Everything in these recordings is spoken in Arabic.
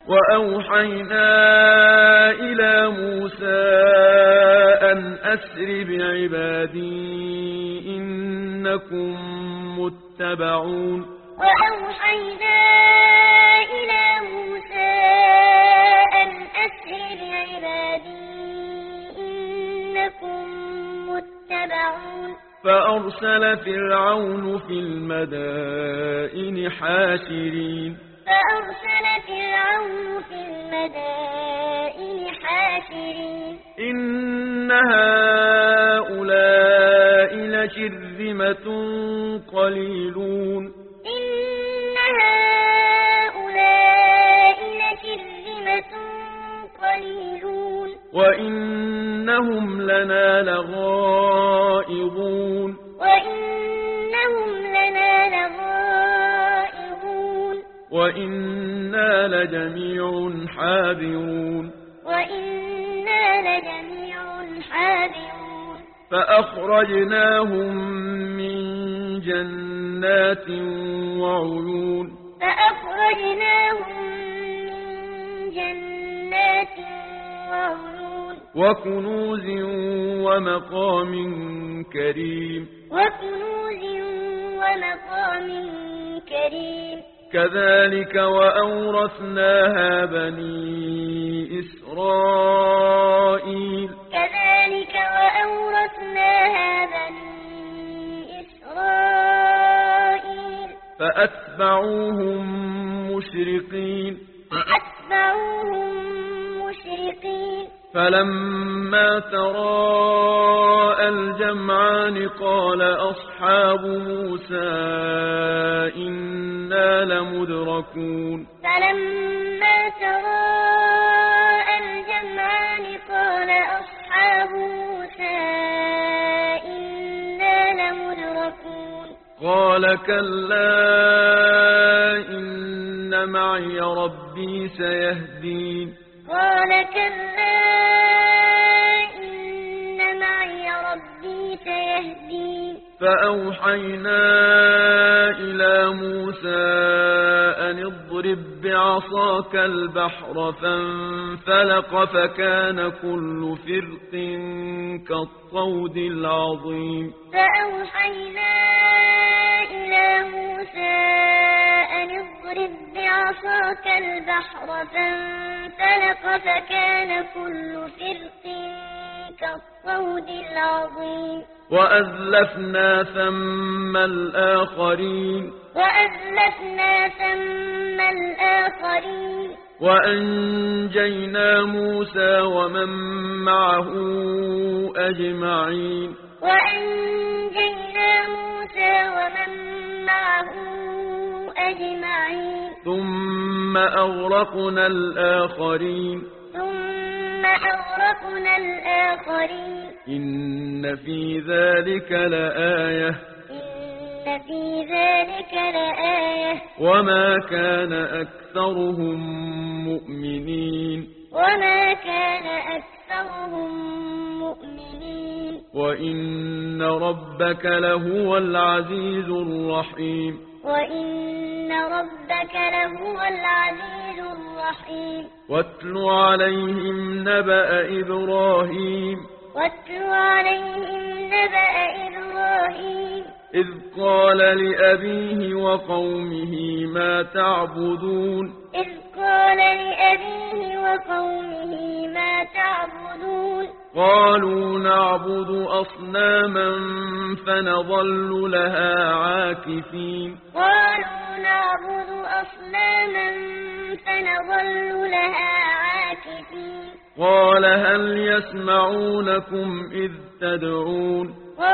وأوحينا إلى موسى أن أسر بعبادي إنكم متبعون وأوحينا إلى موسى أن أسر بعبادي إنكم متبعون فأرسل فرعون في المدائن حاشرين إن هؤلاء لشرذمة قليلون وإنهم لنا لغائظون وإنا لجميع حاذرون فأخرجناهم من جنات وعيون وكنوز ومقام كريم كذلك وأورثناها بني إسرائيل فأتبعوهم مشرقين فلما تراءى الجمعان قال أصحاب موسى إنا لمدركون قال كلا إن معي ربي سيهدين فأوحينا إلى موسى أن اضرب بعصاك البحر فانفلق فكان كل فرق كالطود العظيم فأوحينا إلى موسى أن اضرب بعصاك البحر فانفلق فكان كل فرق كالطود العظيم وأزلفنا ثم الآخرين وأنجينا موسى ومن معه أجمعين ثم أغرقنا الآخرين إن في ذلك لآية وما كان أكثرهم مؤمنين وإن ربك لهو العزيز الرحيم واتل عليهم نبأ إبراهيم إذ قال لأبيه وقومه ما تعبدون قالوا نعبد أصناما فنظل لها عاكفين قال هل يسمعونكم إذ تدعون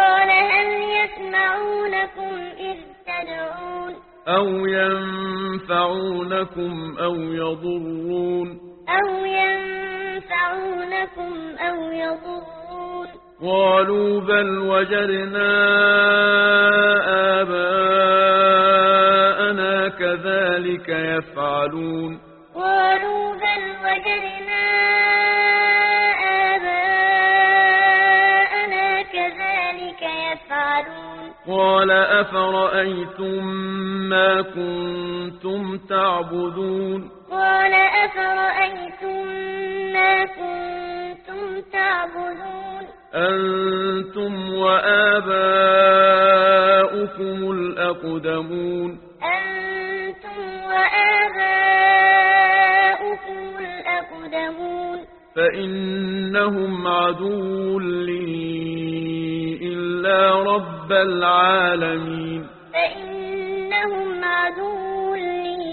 أو ينفعونكم أو يضرون قالوا بل وجدنا آباءنا كذلك يفعلون قال أفرأيتم ما كنتم تعبدون أفرأيتم ما كنتم تعبدون أنتم وآباؤكم الأقدمون أنتم وآباؤكم الأقدمون فإنهم عدو لي إلا رب العالمين فإنهم عدو لي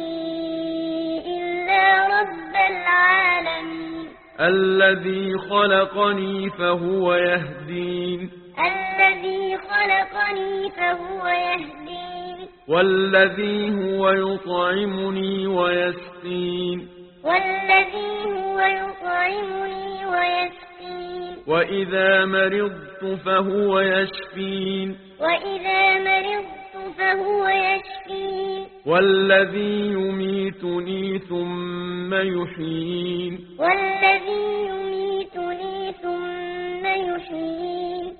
إلا رب العالمين الذي خلقني فهو يهدين الذي خلقني فهو يهدين والذي هو يطعمني ويسقين والذي هو يطعمني ويسقين وإذا مرضت فهو يشفين وإذا مرضت فهو يشفين والذي يميتني ثم يحيين والذي يميتني ثم يحيين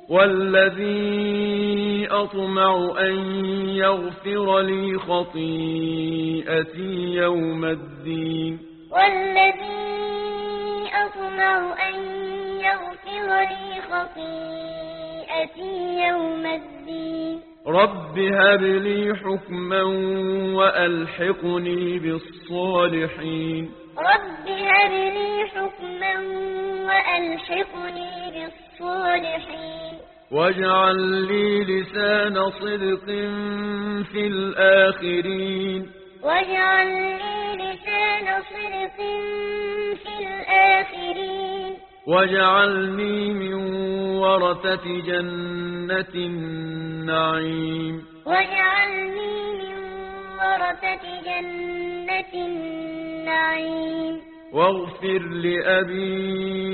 والذي أطمع أن يغفر لي خطيئتي يوم الدين والذي أطمع أن يغفر لي خطيئتي يوم الدين رب هب لي حكما وألحقني بالصالحين رب هب لي حكما وألحقني بالصالحين واجعل لي لسان صدق في الآخرين واجعل لي لسان صدق في الآخرين واجعلني من ورثة جنة النعيم واجعلني من ورثة جنة النعيم واغفر لأبي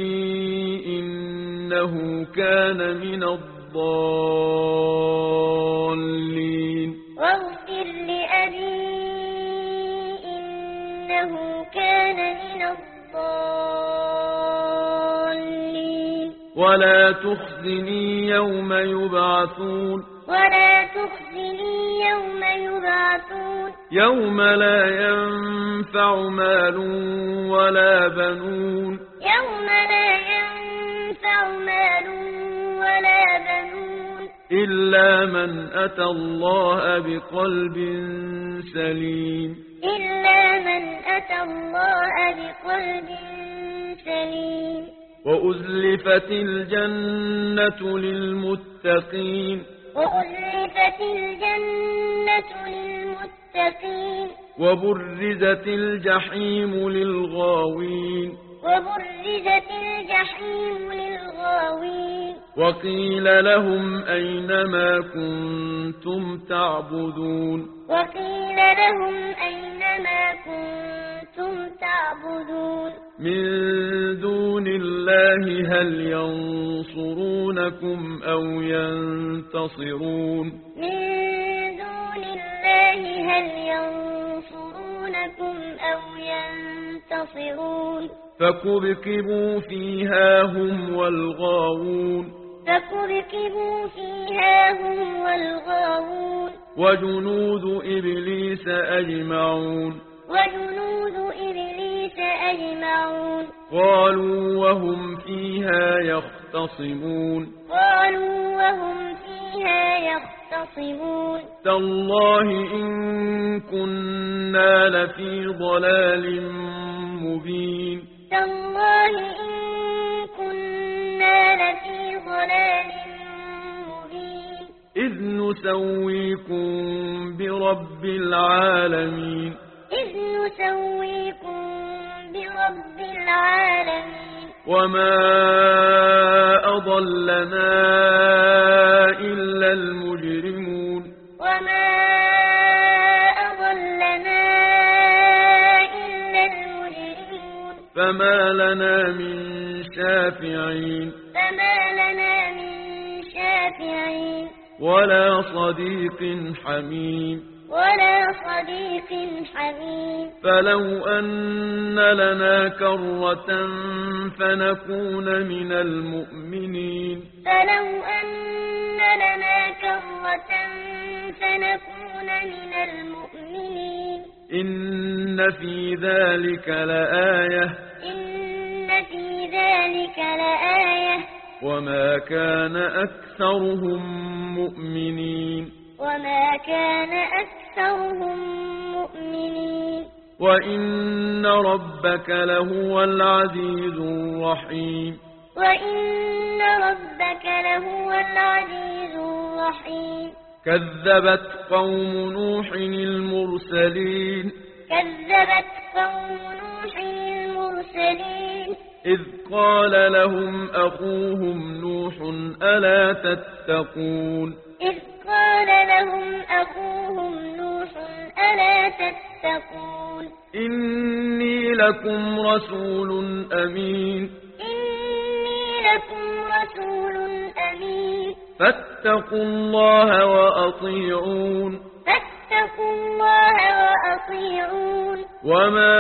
إنه كان من الضالين واغفر لأبي إنه كان من الضالين ولا تخزني يوم يبعثون ولا تخزني يوم يبعثون يوم لا ينفع مال ولا بنون يوم لا ينفع مال ولا بنون إلا من أتى الله بقلب سليم إلا من أتى الله بقلب سليم وأزلفت الجنة للمتقين وأزلفت الجنة للمتقين وبرزت الجحيم للغاوين وبرزت الجحيم للغاوين وقيل لهم أين ما كنتم تعبدون وقيل لهم أين ما كنتم تعبدون من دون الله هل ينصرونكم أو ينتصرون من دون الله هل ينصرونكم أو ينتصرون فكبكبوا فيها هم والغاوون فكبكبوا فيها هم والغاوون وجنود إبليس أجمعون وجنود إبليس أجمعون قالوا وهم فيها يختصمون قالوا وهم فيها يختصمون تالله إن كنا لفي ضلال مبين تالله إن كنا لفي ضلال مبين إذ نسويكم برب العالمين إذ نسويكم برب العالمين وما أضلنا إلا المجرمون وما أضلنا إلا المجرمون فما لنا من شافعين فما لنا من شافعين ولا صديق حميم ولا صديق حميم فلو أن لنا كرة فنكون من المؤمنين فلو أن لنا كرة فنكون من المؤمنين إن في ذلك لآية إن في ذلك لآية وما كان أكثرهم مؤمنين وما كان أكثرهم مؤمنين وإن ربك لهو العزيز الرحيم وإن ربك لهو العزيز الرحيم كذبت قوم نوح المرسلين كذبت قوم نوح المرسلين إذ قال لهم أخوهم نوح ألا تتقون إذ قال لهم أخوهم نوح ألا تتقون إني لكم رسول أمين إني لكم رسول أمين فاتقوا الله وأطيعون فاتقوا الله وأطيعون وما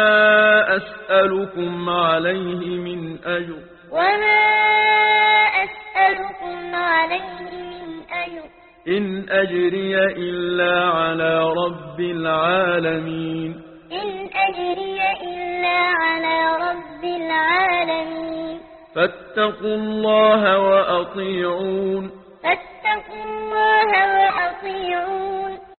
أسألكم عليه من أجر وما أسألكم عليه من أجر إن أجري إلا على رب العالمين إن أجري إلا على رب العالمين فاتقوا الله وأطيعون فاتقوا الله وأطيعون